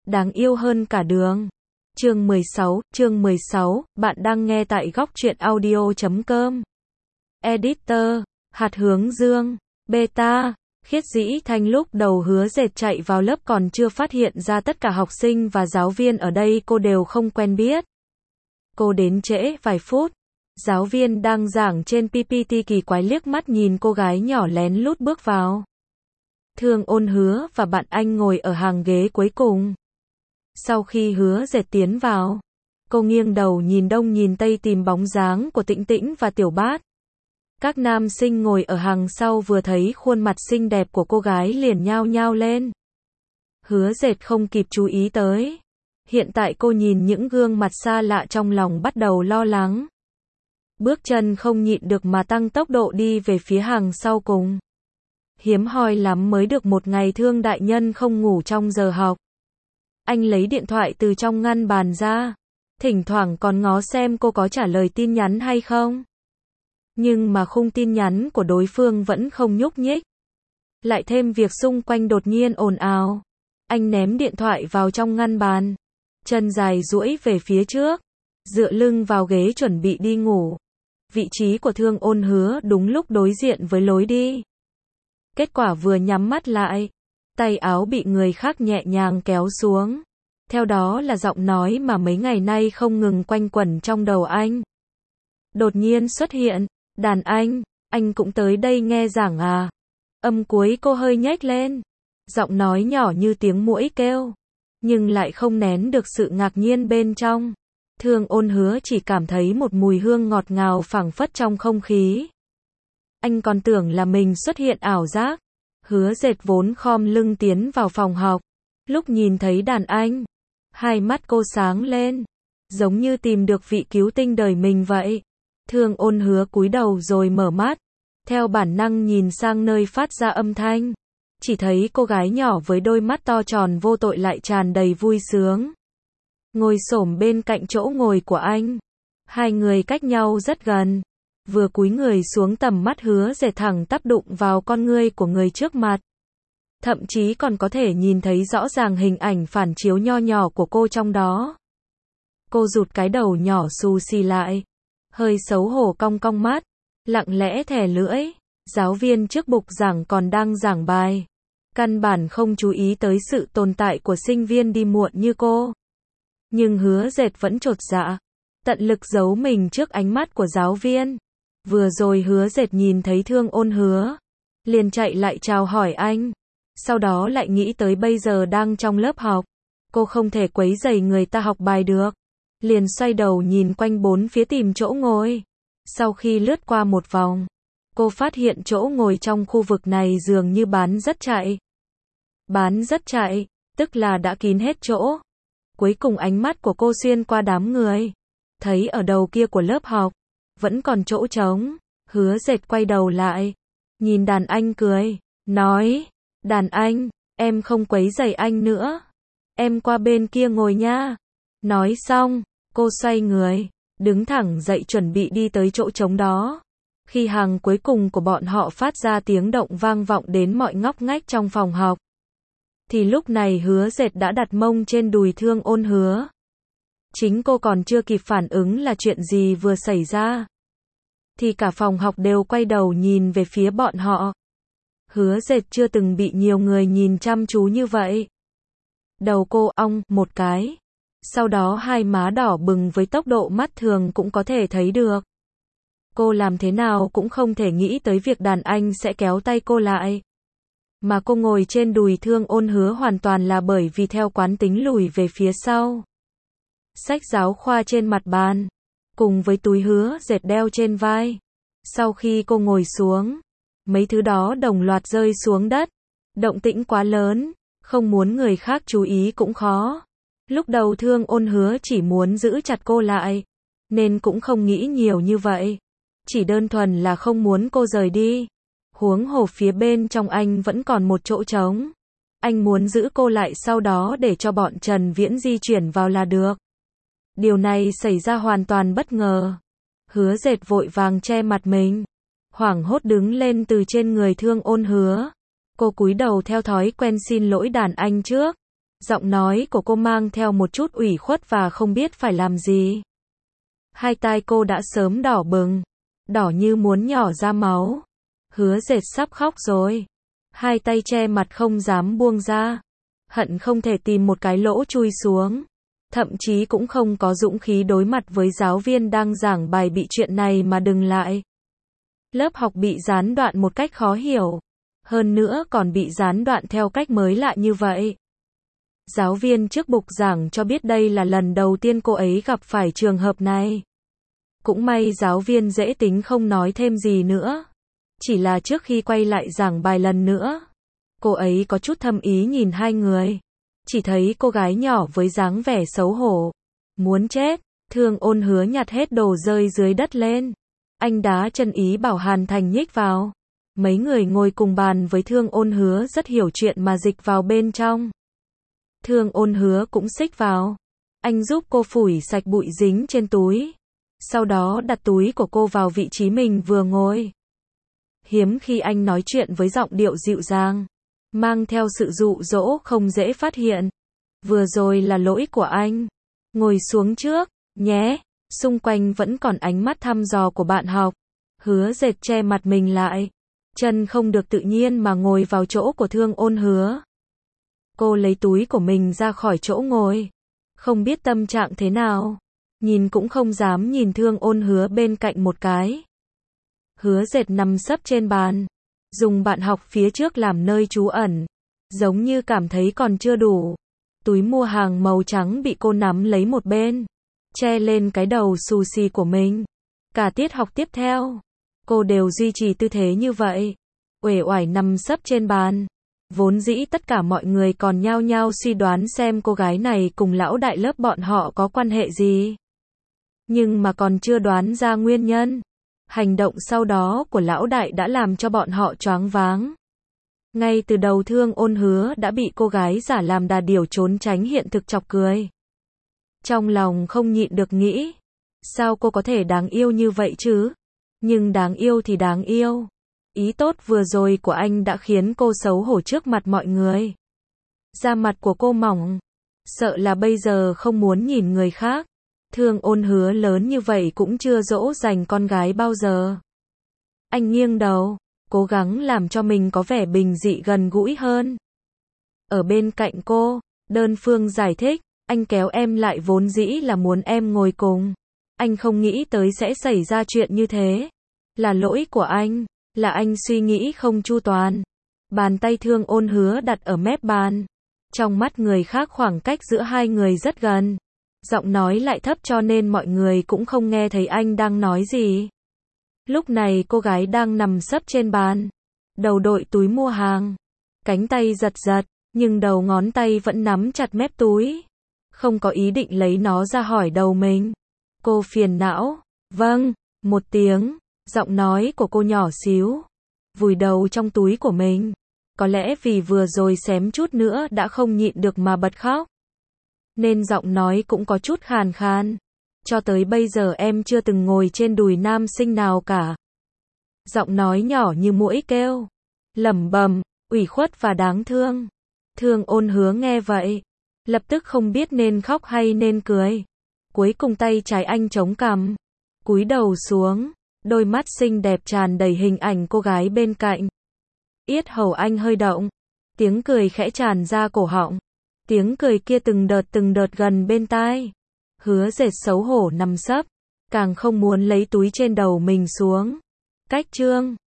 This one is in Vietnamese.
Đáng yêu hơn cả đường. Chương 16, bạn đang nghe tại góc truyện audio.com. Editor, hạt hướng dương, beta. Khiết Dĩ Thanh lúc đầu Hứa Dệt chạy vào lớp còn chưa phát hiện ra tất cả học sinh và giáo viên ở đây cô đều không quen biết. Cô đến trễ vài phút. Giáo viên đang giảng trên PPT kỳ quái liếc mắt nhìn cô gái nhỏ lén lút bước vào. Thương Ôn Hứa và bạn anh ngồi ở hàng ghế cuối cùng. Sau khi Hứa Dệt tiến vào, cô nghiêng đầu nhìn đông nhìn tây tìm bóng dáng của Tĩnh Tĩnh và Tiểu Bát. Các nam sinh ngồi ở hàng sau vừa thấy khuôn mặt xinh đẹp của cô gái liền nhao nhao lên. Hứa Dệt không kịp chú ý tới. Hiện tại cô nhìn những gương mặt xa lạ trong lòng bắt đầu lo lắng. Bước chân không nhịn được mà tăng tốc độ đi về phía hàng sau cùng. Hiếm hoi lắm mới được một ngày Thương đại nhân không ngủ trong giờ học. Anh lấy điện thoại từ trong ngăn bàn ra, thỉnh thoảng còn ngó xem cô có trả lời tin nhắn hay không. Nhưng mà khung tin nhắn của đối phương vẫn không nhúc nhích. Lại thêm việc xung quanh đột nhiên ồn ào. Anh ném điện thoại vào trong ngăn bàn, chân dài duỗi về phía trước, dựa lưng vào ghế chuẩn bị đi ngủ. Vị trí của Thương Ôn Hứa đúng lúc đối diện với lối đi. Kết quả vừa nhắm mắt lại, tay áo bị người khác nhẹ nhàng kéo xuống. Theo đó là giọng nói mà mấy ngày nay không ngừng quanh quẩn trong đầu anh. Đột nhiên xuất hiện, đàn anh cũng tới đây nghe giảng à? Âm cuối cô hơi nhếch lên. Giọng nói nhỏ như tiếng muỗi kêu, nhưng lại không nén được sự ngạc nhiên bên trong. Thương Ôn Hứa chỉ cảm thấy một mùi hương ngọt ngào phảng phất trong không khí. Anh còn tưởng là mình xuất hiện ảo giác. Hứa Dệt vốn khom lưng tiến vào phòng học. Lúc nhìn thấy đàn anh, hai mắt cô sáng lên, giống như tìm được vị cứu tinh đời mình vậy. Thương Ôn Hứa cúi đầu rồi mở mắt, theo bản năng nhìn sang nơi phát ra âm thanh. Chỉ thấy cô gái nhỏ với đôi mắt to tròn vô tội lại tràn đầy vui sướng. Ngồi xổm bên cạnh chỗ ngồi của anh. Hai người cách nhau rất gần. Vừa cúi người xuống tầm mắt Hứa Dệt thẳng tắp đụng vào con ngươi của người trước mặt. Thậm chí còn có thể nhìn thấy rõ ràng hình ảnh phản chiếu nho nhỏ của cô trong đó. Cô rụt cái đầu nhỏ xù xì lại, hơi xấu hổ cong cong mắt, lặng lẽ thè lưỡi. Giáo viên trước bục giảng còn đang giảng bài, căn bản không chú ý tới sự tồn tại của sinh viên đi muộn như cô. Nhưng Hứa Dệt vẫn chột dạ, tận lực giấu mình trước ánh mắt của giáo viên. Vừa rồi Hứa Dệt nhìn thấy Thương Ôn Hứa, liền chạy lại chào hỏi anh. Sau đó lại nghĩ tới bây giờ đang trong lớp học, cô không thể quấy rầy người ta học bài được. Liền xoay đầu nhìn quanh bốn phía tìm chỗ ngồi. Sau khi lướt qua một vòng, cô phát hiện chỗ ngồi trong khu vực này dường như bán rất chạy. Bán rất chạy, tức là đã kín hết chỗ. Cuối cùng ánh mắt của cô xuyên qua đám người, thấy ở đầu kia của lớp học vẫn còn chỗ trống. Hứa Dệt quay đầu lại, nhìn đàn anh cười, nói, đàn anh, em không quấy rầy anh nữa. Em qua bên kia ngồi nha. Nói xong, cô xoay người, đứng thẳng dậy chuẩn bị đi tới chỗ trống đó. Khi hàng cuối cùng của bọn họ phát ra tiếng động vang vọng đến mọi ngóc ngách trong phòng học, thì lúc này Hứa Dệt đã đặt mông trên đùi Thương Ôn Hứa. Chính cô còn chưa kịp phản ứng là chuyện gì vừa xảy ra, thì cả phòng học đều quay đầu nhìn về phía bọn họ. Hứa Dệt chưa từng bị nhiều người nhìn chăm chú như vậy. Đầu cô ong một cái, sau đó hai má đỏ bừng với tốc độ mắt thường cũng có thể thấy được. Cô làm thế nào cũng không thể nghĩ tới việc đàn anh sẽ kéo tay cô lại. Mà cô ngồi trên đùi Thương Ôn Hứa hoàn toàn là bởi vì theo quán tính lùi về phía sau. Sách giáo khoa trên mặt bàn, cùng với túi Hứa Dệt đeo trên vai. Sau khi cô ngồi xuống, mấy thứ đó đồng loạt rơi xuống đất. Động tĩnh quá lớn, không muốn người khác chú ý cũng khó. Lúc đầu Thương Ôn Hứa chỉ muốn giữ chặt cô lại, nên cũng không nghĩ nhiều như vậy. Chỉ đơn thuần là không muốn cô rời đi. Huống hồ phía bên trong anh vẫn còn một chỗ trống. Anh muốn giữ cô lại sau đó để cho bọn Trần Viễn di chuyển vào là được. Điều này xảy ra hoàn toàn bất ngờ. Hứa Dệt vội vàng che mặt mình, hoảng hốt đứng lên từ trên người Thương Ôn Hứa. Cô cúi đầu theo thói quen xin lỗi đàn anh trước. Giọng nói của cô mang theo một chút ủy khuất và không biết phải làm gì. Hai tai cô đã sớm đỏ bừng, đỏ như muốn nhỏ ra máu. Hứa Dệt sắp khóc rồi. Hai tay che mặt không dám buông ra. Hận không thể tìm một cái lỗ chui xuống. Thậm chí cũng không có dũng khí đối mặt với giáo viên đang giảng bài bị chuyện này mà đừng lại. Lớp học bị gián đoạn một cách khó hiểu. Hơn nữa còn bị gián đoạn theo cách mới lạ như vậy. Giáo viên trước bục giảng cho biết đây là lần đầu tiên cô ấy gặp phải trường hợp này. Cũng may giáo viên dễ tính không nói thêm gì nữa. Chỉ là trước khi quay lại giảng bài lần nữa, cô ấy có chút thâm ý nhìn hai người. Chỉ thấy cô gái nhỏ với dáng vẻ xấu hổ. Muốn chết, Thương Ôn Hứa nhặt hết đồ rơi dưới đất lên. Anh đá chân ý bảo Hàn Thành nhích vào. Mấy người ngồi cùng bàn với Thương Ôn Hứa rất hiểu chuyện mà dịch vào bên trong. Thương Ôn Hứa cũng xích vào. Anh giúp cô phủi sạch bụi dính trên túi. Sau đó đặt túi của cô vào vị trí mình vừa ngồi. Hiếm khi anh nói chuyện với giọng điệu dịu dàng, mang theo sự dụ dỗ không dễ phát hiện. Vừa rồi là lỗi của anh. Ngồi xuống trước, nhé. Xung quanh vẫn còn ánh mắt thăm dò của bạn học. Hứa Dệt che mặt mình lại. Chân không được tự nhiên mà ngồi vào chỗ của Thương Ôn Hứa. Cô lấy túi của mình ra khỏi chỗ ngồi. Không biết tâm trạng thế nào. Nhìn cũng không dám nhìn Thương Ôn Hứa bên cạnh một cái. Hứa Dệt nằm sấp trên bàn. Dùng bạn học phía trước làm nơi trú ẩn. Giống như cảm thấy còn chưa đủ. Túi mua hàng màu trắng bị cô nắm lấy một bên. Che lên cái đầu xù xì của mình. Cả tiết học tiếp theo, cô đều duy trì tư thế như vậy. Uể oải nằm sấp trên bàn. Vốn dĩ tất cả mọi người còn nhao nhao suy đoán xem cô gái này cùng lão đại lớp bọn họ có quan hệ gì. Nhưng mà còn chưa đoán ra nguyên nhân. Hành động sau đó của lão đại đã làm cho bọn họ choáng váng. Ngay từ đầu Thương Ôn Hứa đã bị cô gái giả làm đà điểu trốn tránh hiện thực chọc cười. Trong lòng không nhịn được nghĩ, sao cô có thể đáng yêu như vậy chứ? Nhưng đáng yêu thì đáng yêu. Ý tốt vừa rồi của anh đã khiến cô xấu hổ trước mặt mọi người. Da mặt của cô mỏng, sợ là bây giờ không muốn nhìn người khác. Thương Ôn Hứa lớn như vậy cũng chưa dỗ dành con gái bao giờ. Anh nghiêng đầu, cố gắng làm cho mình có vẻ bình dị gần gũi hơn. Ở bên cạnh cô, đơn phương giải thích, anh kéo em lại vốn dĩ là muốn em ngồi cùng. Anh không nghĩ tới sẽ xảy ra chuyện như thế. Là lỗi của anh, là anh suy nghĩ không chu toàn. Bàn tay Thương Ôn Hứa đặt ở mép bàn. Trong mắt người khác khoảng cách giữa hai người rất gần. Giọng nói lại thấp cho nên mọi người cũng không nghe thấy anh đang nói gì. Lúc này cô gái đang nằm sấp trên bàn. Đầu đội túi mua hàng. Cánh tay giật giật, nhưng đầu ngón tay vẫn nắm chặt mép túi. Không có ý định lấy nó ra hỏi đầu mình. Cô phiền não. Vâng, một tiếng. Giọng nói của cô nhỏ xíu. Vùi đầu trong túi của mình. Có lẽ vì vừa rồi xém chút nữa đã không nhịn được mà bật khóc. Nên giọng nói cũng có chút khàn khàn. Cho tới bây giờ em chưa từng ngồi trên đùi nam sinh nào cả. Giọng nói nhỏ như muỗi kêu. Lẩm bẩm, ủy khuất và đáng thương. Thương Ôn Hứa nghe vậy. Lập tức không biết nên khóc hay nên cười. Cuối cùng tay trái anh chống cằm. Cúi đầu xuống. Đôi mắt xinh đẹp tràn đầy hình ảnh cô gái bên cạnh. Yết hầu anh hơi động. Tiếng cười khẽ tràn ra cổ họng. Tiếng cười kia từng đợt gần bên tai. Hứa Dệt xấu hổ nằm sấp. Càng không muốn lấy túi trên đầu mình xuống. Cách chương